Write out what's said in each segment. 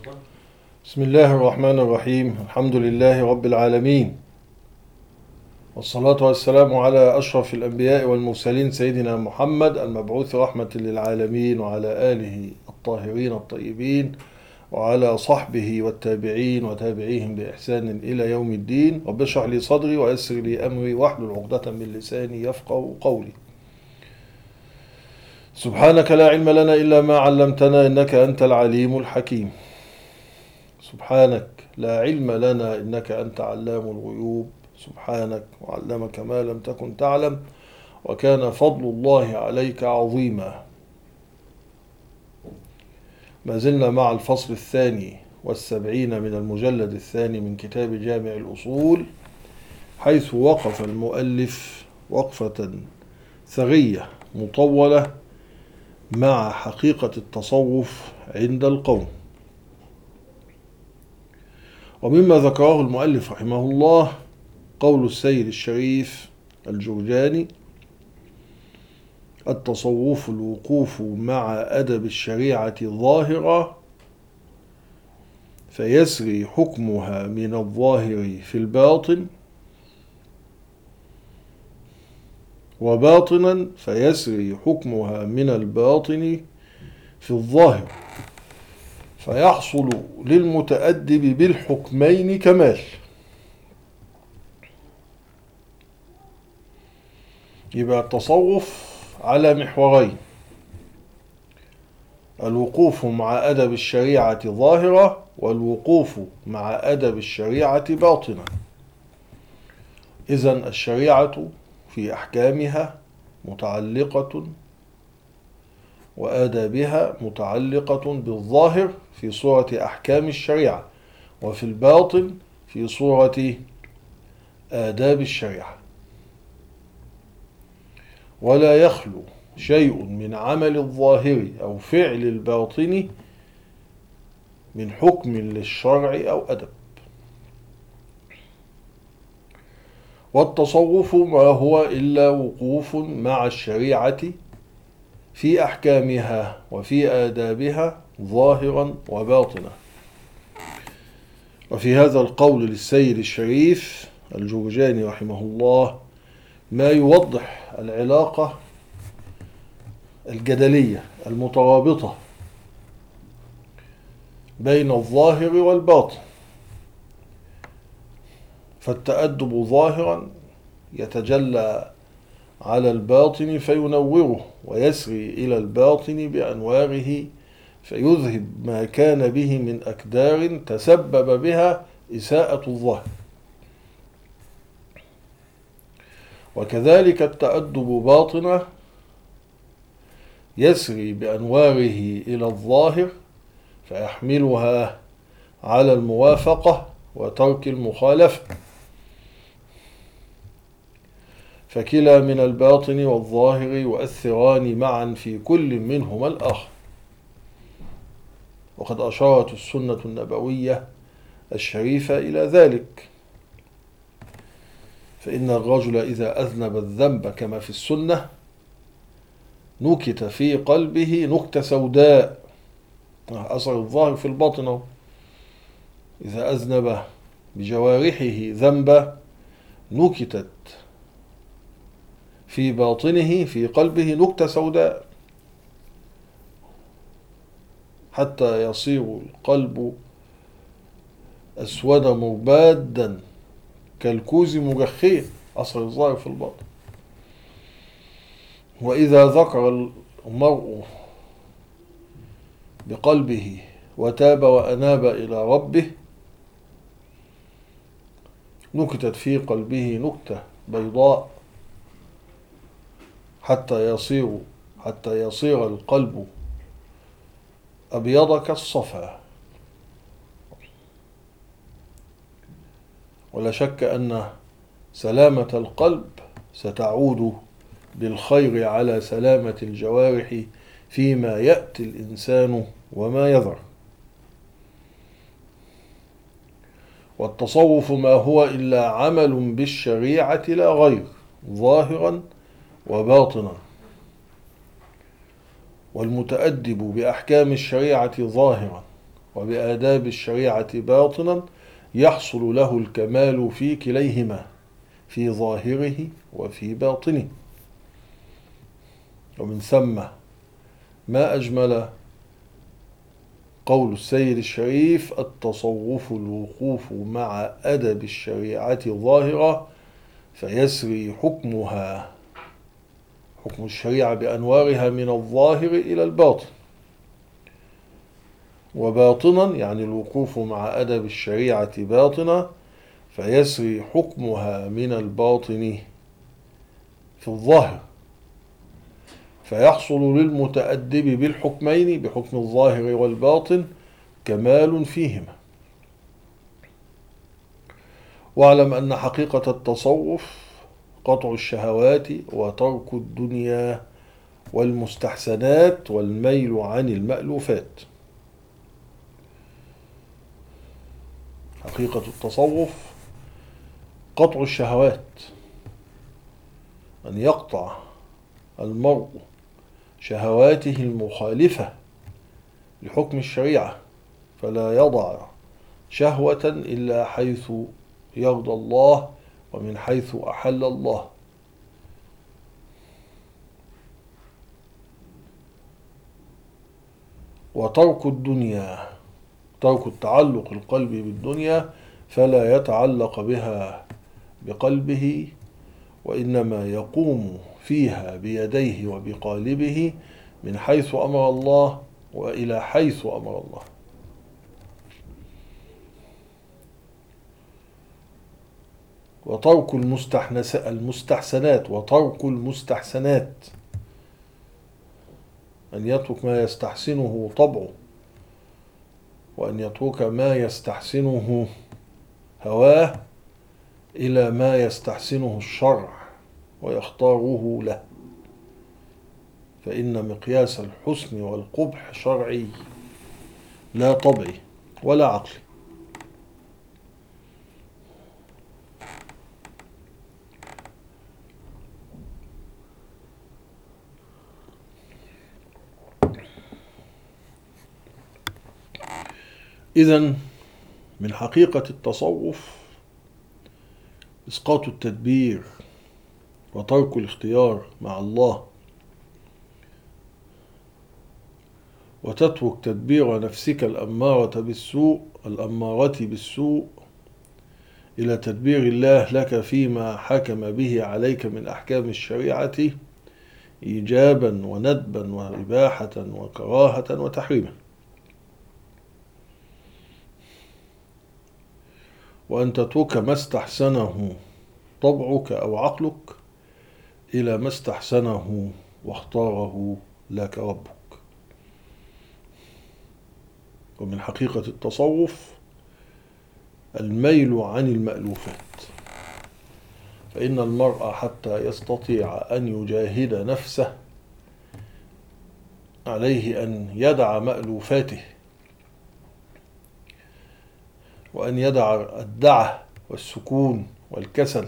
بسم الله الرحمن الرحيم. الحمد لله رب العالمين، والصلاة والسلام على أشرف الأنبياء والمرسلين سيدنا محمد المبعوث رحمة للعالمين، وعلى آله الطاهرين الطيبين، وعلى صحبه والتابعين وتابعيهم بإحسان إلى يوم الدين. رب اشرح لي صدري ويسر لي أمري واحلل عقدة من لساني يفقه قولي. سبحانك لا علم لنا إلا ما علمتنا إنك أنت العليم الحكيم. سبحانك لا علم لنا إنك أنت علام الغيوب. سبحانك وعلمك ما لم تكن تعلم، وكان فضل الله عليك عظيما. ما زلنا مع الفصل 72 من المجلد 2 من كتاب جامع الأصول، حيث وقف المؤلف وقفة ثرية مطولة مع حقيقة التصوف عند القوم. ومما ذكره المؤلف رحمه الله قول السيد الشريف الجرجاني: التصوف الوقوف مع أدب الشريعة ظاهرة، فيسري حكمها من الظاهر في الباطن، وباطنا فيسري حكمها من الباطن في الظاهر، فيحصل للمتأدب بالحكمين كمال. يبقى التصوف على محورين: الوقوف مع أدب الشريعة ظاهرة، والوقوف مع أدب الشريعة باطنة. إذن الشريعة في أحكامها متعلقة، وآدابها متعلقة بالظاهر في صورة أحكام الشريعة، وفي الباطن في صورة آداب الشريعة. ولا يخلو شيء من عمل الظاهر أو فعل الباطن من حكم للشرع أو أدب. والتصوف ما هو إلا وقوف مع الشريعة في أحكامها وفي آدابها ظاهرا وباطنا. وفي هذا القول للسيد الشريف الجرجاني رحمه الله ما يوضح العلاقة الجدلية المترابطة بين الظاهر والباطن. فالتأدب ظاهرا يتجلى على الباطن فينوره، ويسري إلى الباطن بأنواره فيذهب ما كان به من أكدار تسبب بها إساءة الظاهر. وكذلك التأدب باطنه يسري بأنواره إلى الظاهر فيحملها على الموافقة وترك المخالفة. فكلا من الباطن والظاهر يؤثران معا في كل منهما الآخر. وقد أشارت السنة النبوية الشريفة إلى ذلك، فإن الرجل إذا أذنب الذنب كما في السنة نكت في قلبه نكتة سوداء، أثر الظاهر في الباطن. إذا أذنب بجوارحه ذنبا نكتت في باطنه في قلبه نكتة سوداء، حتى يصير القلب أسود مربادا كالكوز مجخيا، أثر الظاهر في الباطن. وإذا ذكر المرء بقلبه وتاب وأناب إلى ربه نكتت في قلبه نكتة بيضاء حتى يصير القلب أبيض كالصفا. ولا شك أن سلامة القلب ستعود بالخير على سلامة الجوارح فيما يأتي الإنسان وما يذر. والتصوف ما هو إلا عمل بالشريعة لا غير، ظاهرا وباطنا. والمتأدب بأحكام الشريعة ظاهرا وبآداب الشريعة باطنا يحصل له الكمال في كليهما، في ظاهره وفي باطنه. ومن ثم ما أجمل قول السيد الشريف: التصوف الوقوف مع أدب الشريعة ظاهرة فيسري حكمها، حكم الشريعة بأنوارها، من الظاهر إلى الباطن. وباطنا يعني الوقوف مع أدب الشريعة باطنا فيسري حكمها من الباطن في الظاهر، فيحصل للمتأدب بالحكمين، بحكم الظاهر والباطن، كمال فيهما. واعلم أن حقيقة التصوف قطع الشهوات وترك الدنيا والمستحسنات والميل عن المألوفات. حقيقة التصوف قطع الشهوات، أن يقطع المرء شهواته المخالفة لحكم الشريعة، فلا يضع شهوة إلا حيث يرضى الله ومن حيث أحل الله. وترك الدنيا، ترك التعلق القلب بالدنيا، فلا يتعلق بها بقلبه، وإنما يقوم فيها بيديه وبقالبه من حيث أمر الله وإلى حيث أمر الله. وترك المستحسنات، وترك المستحسنات أن يترك ما يستحسنه طبعه، وأن يترك ما يستحسنه هواه إلى ما يستحسنه الشرع ويختاره له، فإن مقياس الحسن والقبح شرعي لا طبعي ولا عقلي. إذن من حقيقة التصوف إسقاط التدبير وترك الاختيار مع الله، وتترك تدبير نفسك الأمارة بالسوء إلى تدبير الله لك فيما حكم به عليك من أحكام الشريعة إيجابا وندبا وإباحة وكراهة وتحريما. وأن تترك ما استحسنه طبعك أو عقلك إلى ما استحسنه واختاره لك ربك. ومن حقيقة التصوف الميل عن المألوفات، فإن المرء حتى يستطيع أن يجاهد نفسه عليه أن يدع مألوفاته، وأن يدع الدعة والسكون والكسل،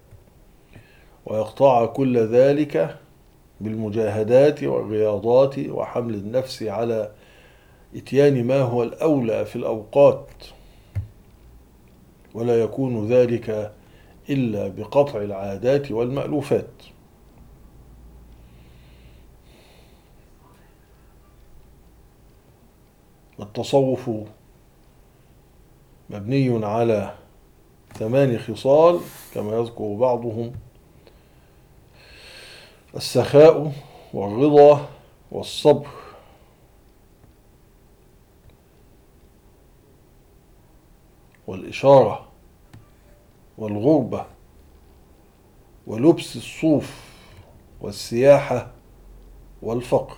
ويقطع كل ذلك بالمجاهدات والرياضات وحمل النفس على إتيان ما هو الأولى في الأوقات، ولا يكون ذلك إلا بقطع العادات والمألوفات. التصوف مبني على 8 خصال كما يذكر بعضهم: السخاء والرضا والصبر والإشارة والغربة ولبس الصوف والسياحة والفقر.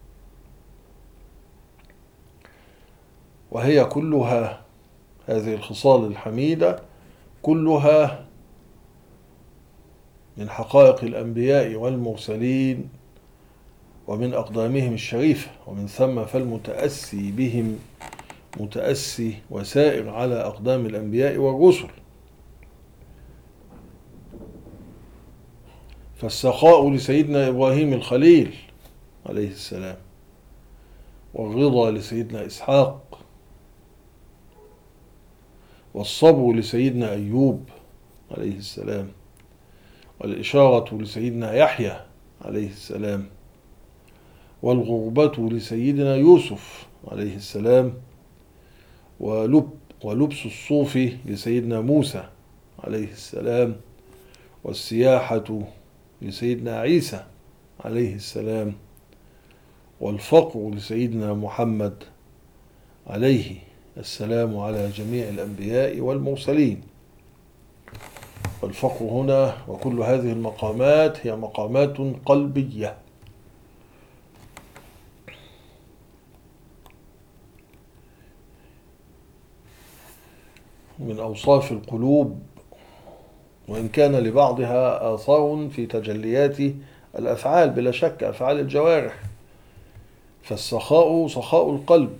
وهي كلها، هذه الخصال الحميدة كلها من حقائق الأنبياء والمرسلين ومن أقدامهم الشريفة، ومن ثم فالمتأسي بهم متأسي وسائر على أقدام الأنبياء والرسل. فالسخاء لسيدنا إبراهيم الخليل عليه السلام، والرضا لسيدنا إسحاق والصبر لسيدنا أيوب عليه السلام، والإشارة لسيدنا يحيى عليه السلام، والغربة لسيدنا يوسف عليه السلام، ولبس الصوف لسيدنا موسى عليه السلام، والسياحة لسيدنا عيسى عليه السلام، والفقر لسيدنا محمد عليه السلام على جميع الأنبياء والمرسلين. والفقر هنا وكل هذه المقامات هي مقامات قلبية، من أوصاف القلوب، وإن كان لبعضها آثار في تجليات الأفعال بلا شك، أفعال الجوارح، فالسخاء سخاء القلب،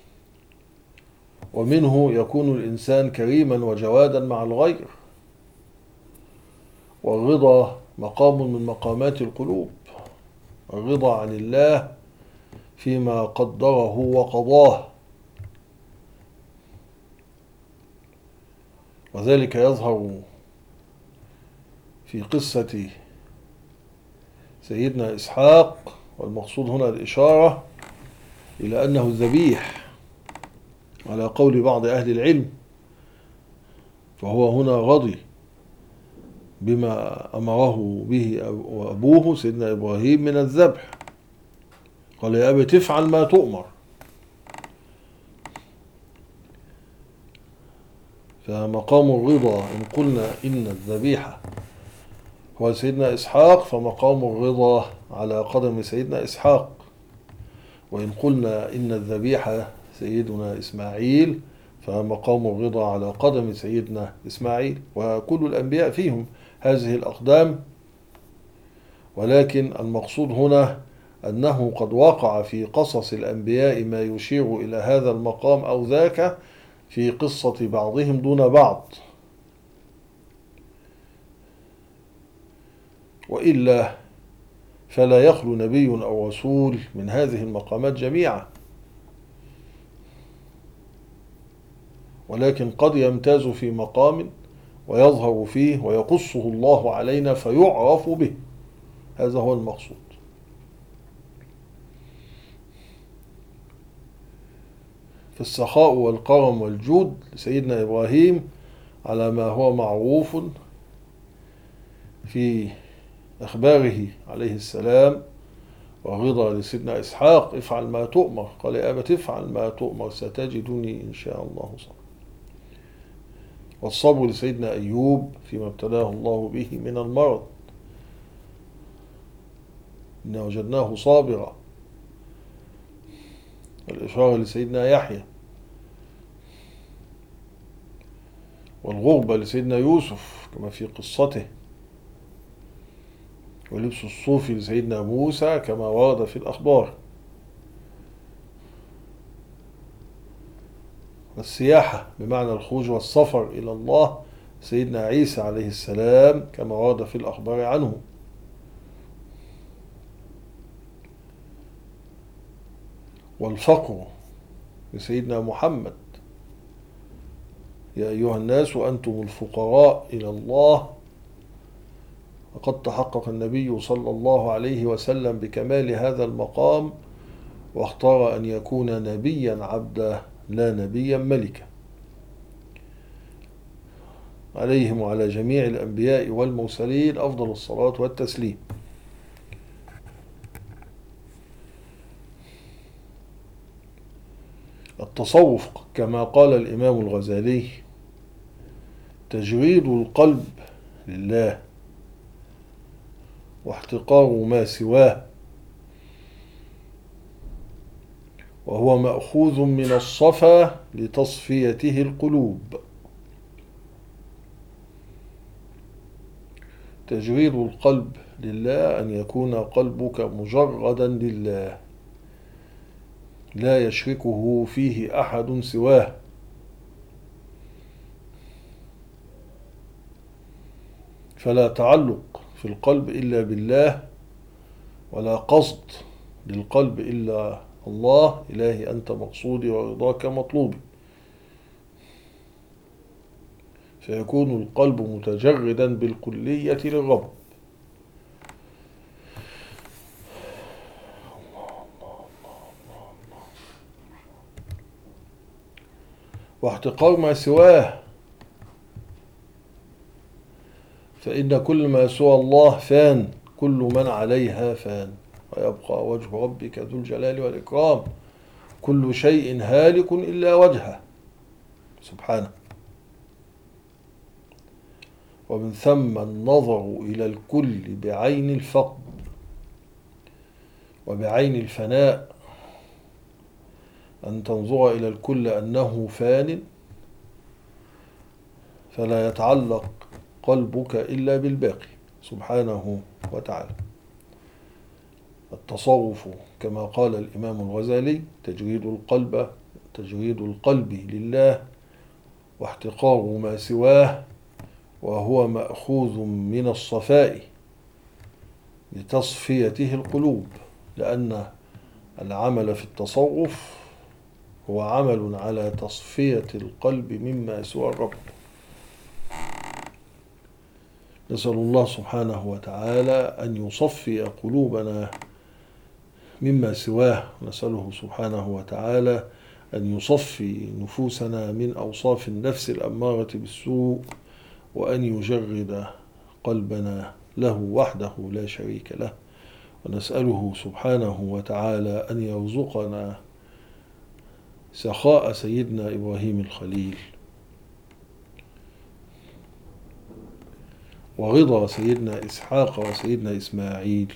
ومنه يكون الإنسان كريما وجوادا مع الغير. والرضا مقام من مقامات القلوب، الرضا عن الله فيما قدره وقضاه، وذلك يظهر في قصة سيدنا إسحاق، والمقصود هنا الإشارة إلى أنه الذبيح على قول بعض أهل العلم، فهو هنا رضي بما أمره به أبوه سيدنا إبراهيم من الذبح، قال يا أبت افعل ما تؤمر. فمقام الرضا إن قلنا إن الذبيحة هو سيدنا إسحاق، فمقام الرضا على قدم سيدنا إسحاق. وإن قلنا إن الذبيحة سيدنا إسماعيل، فمقام الرضا على قدم سيدنا إسماعيل. وكل الأنبياء فيهم هذه الأقدام، ولكن المقصود هنا أنه قد وقع في قصص الأنبياء ما يشير إلى هذا المقام أو ذاك في قصة بعضهم دون بعض، وإلا فلا يخلو نبي أو رسول من هذه المقامات جميعا، ولكن قد يمتاز في مقام ويظهر فيه ويقصه الله علينا فيعرف به، هذا هو المقصود. فالسخاء والكرم والجود لسيدنا إبراهيم على ما هو معروف في أخباره عليه السلام، والرضا لسيدنا إسحاق افعل ما تؤمر، قال يا أبت افعل ما تؤمر ستجدني إن شاء الله صبرا. والصبر لسيدنا أيوب فيما ابتلاه الله به من المرض، إنا وجدناه صابرا. والإشارة لسيدنا يحيى. والغربة لسيدنا يوسف كما في قصته. ولبس الصوف لسيدنا موسى كما ورد في الأخبار. والسياحة بمعنى الخروج والسفر إلى الله سيدنا عيسى عليه السلام كما ورد في الأخبار عنه. والفقر لسيدنا محمد، يا أيها الناس أنتم الفقراء إلى الله. وقد تحقق النبي صلى الله عليه وسلم بكمال هذا المقام، واختار أن يكون نبيا عبدا لا نبيا ملكا، عليهم وعلى جميع الأنبياء والمرسلين أفضل الصلاة والتسليم. التصوف كما قال الإمام الغزالي تجريد القلب لله واحتقار ما سواه، وهو مأخوذ من الصفا لتصفيته القلوب. تجريد القلب لله أن يكون قلبك مجردا لله لا يشركه فيه أحد سواه، فلا تعلق في القلب إلا بالله، ولا قصد للقلب إلا الله. إلهي أنت مقصودي ورضاك مطلوبي. فيكون القلب متجردا بالكلية للرب. واحتقار ما سواه، فإن كل ما سوى الله فان، كل من عليها فان، ويبقى وجه ربك ذو الجلال والإكرام، كل شيء هالك إلا وجهه سبحانه. ومن ثم النظر إلى الكل بعين الفقد وبعين الفناء، أن تنظر إلى الكل أنه فان، فلا يتعلق قلبك إلا بالباقي سبحانه وتعالى. التصوف كما قال الإمام الغزالي تجريد القلب لله واحتقار ما سواه، وهو مأخوذ من الصفاء لتصفيته القلوب، لأن العمل في التصوف هو عمل على تصفية القلب مما سوى الرب. نسأل الله سبحانه وتعالى أن يصفي قلوبنا مما سواه، نسأله سبحانه وتعالى أن يصفي نفوسنا من أوصاف النفس الأمارة بالسوء، وأن يجرد قلبنا له وحده لا شريك له. ونسأله سبحانه وتعالى أن يرزقنا سخاء سيدنا إبراهيم الخليل، ورضا سيدنا إسحاق وسيدنا إسماعيل،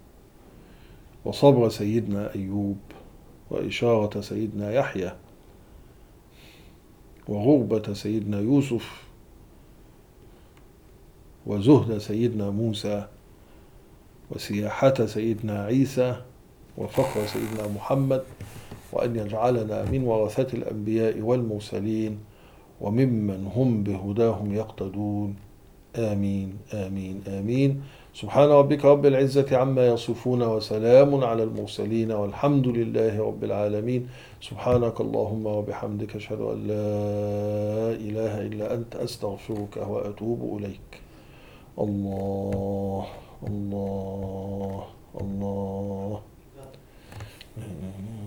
وصبر سيدنا أيوب، وإشارة سيدنا يحيى، وغربة سيدنا يوسف، وزهد سيدنا موسى، وسياحة سيدنا عيسى، وفقر سيدنا محمد، وأن يجعلنا من ورثة الأنبياء والمرسلين وممن هم بهداهم يقتدون. آمين آمين آمين. سبحان ربك رب العزة عما يصفون، وسلام على المرسلين، والحمد لله رب العالمين. سبحانك اللهم وبحمدك، أشهد أن لا إله إلا أنت، أستغفرك وأتوب إليك. الله الله الله.